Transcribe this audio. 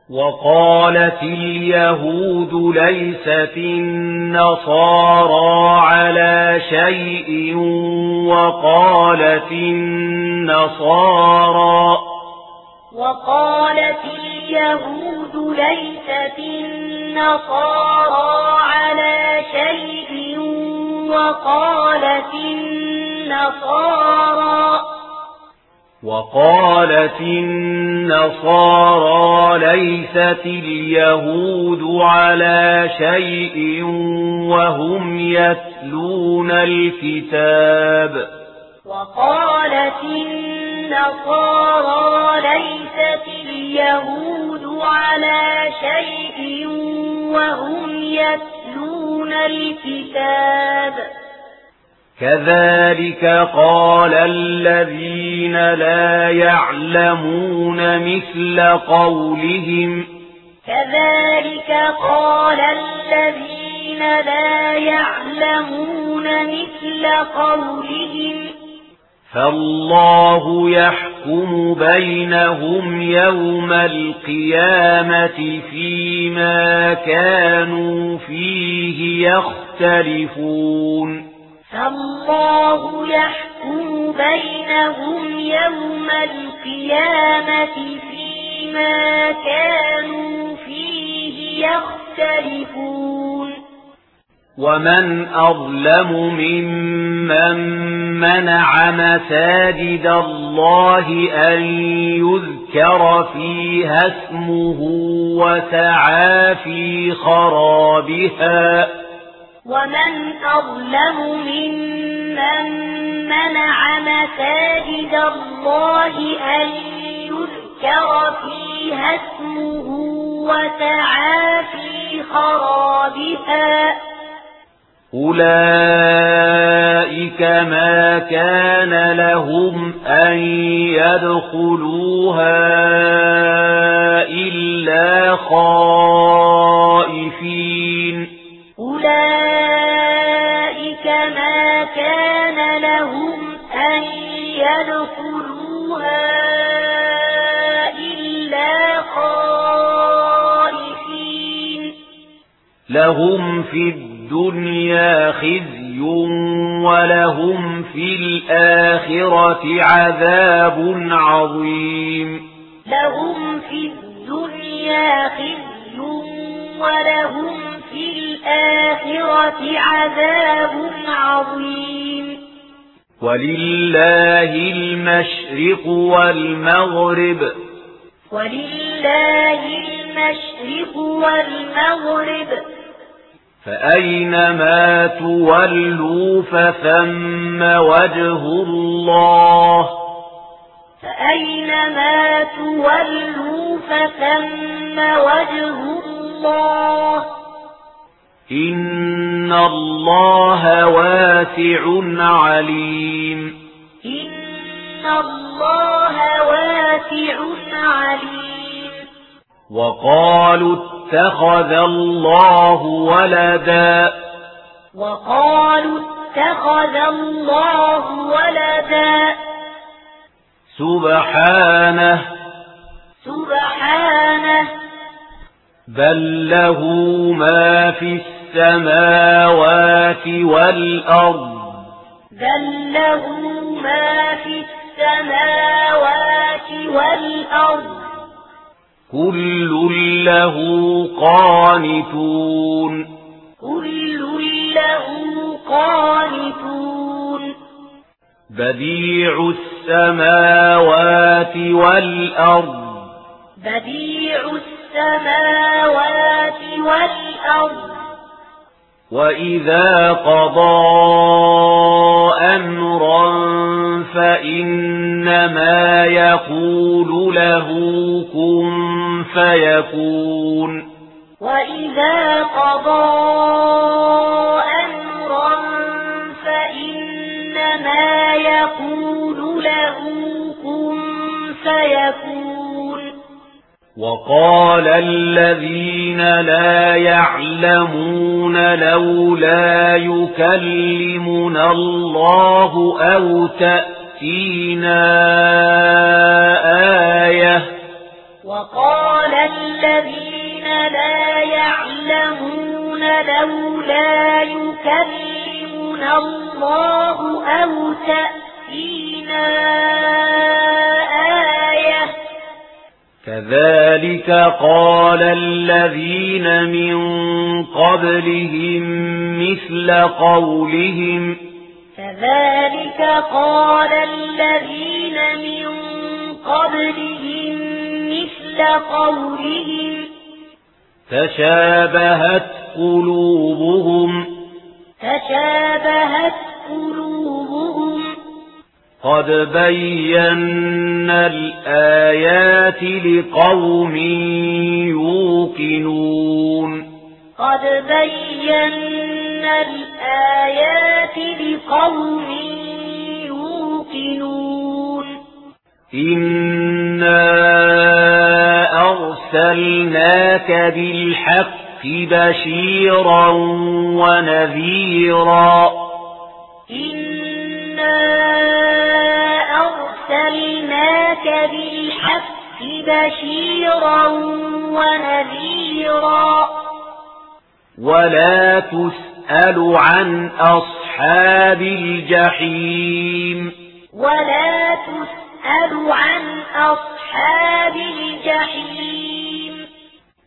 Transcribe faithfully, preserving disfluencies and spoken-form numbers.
وقالت اليهود ليست النصارى على شيء وقالت النصارى وقالت اليهود ليست النصارى على شيء وقالت النصارى وقالت النصارى ليست اليهود على شيء وهم يتلون الكتاب وقالت النصارى ليست اليهود على شيء وهم يتلون الكتاب كذلك قال الذين لا يعلمون مثل قولهم كذلك قال الذين لا يعلمون مثل قولهم فالله يحكم بينهم يوم القيامة فيما كانوا فيه يختلفون فالله يحكم بينهم يوم القيامة فيما كانوا فيه يختلفون ومن أظلم ممن منع مساجد الله أن يذكر فيها اسمه وسعى في خرابها ومن أظلم ممن منع مساجد الله أن يذكر فيها اسمه وسعى في خرابها أولئك ما كان لهم أن يدخلوها إلا خائفين أولئك ما كان لهم أن يدخلوها إلا خائفين لهم في الدنيا خزي ولهم في الآخرة عذاب عظيم لهم في الدنيا خزي ولهم في الآخرة عذاب عظيم ولله المشرق والمغرب ولله المشرق والمغرب فأينما تولوا فثم وجه الله فأينما تولوا فثم وجه الله إن الله واسع عليم إن الله واسع عليم وقالوا اتخذ الله ولدا وقالوا اتخذ الله ولدا سبحانه سبحانه بل له ما في السماوات والأرض بل له ما في السماوات والأرض كل له قانتون كل له قانتون بديع السماوات والأرض بديع السماوات والأرض وإذا قضى أمرا فإنما يقول له كن فيكون وإذا قضى أمرا فإنما يقول له كن فيكون وقال الذين لا يعلمون لولا يكلمنا الله أو تأتينا آية وقال الذين لا يعلمون لولا يكلمنا الله أو تأتينا آية كذلك قال الذين من قبلهم مثل قولهم كذلك قال الذين من قبلهم مثل قولهم تشابهت قلوبهم تشابهت قلوبهم قد بينا الآيات لقوم يوقنون قد بينا الآيات لقوم يوقنون إنا أرسلناك بالحق بشيرا ونذيرا إنا أرسلناك بالحق بشيرا ونذيرا ولا تسأل عن أصحاب الجحيم ولا تسأل عن أصحاب الجحيم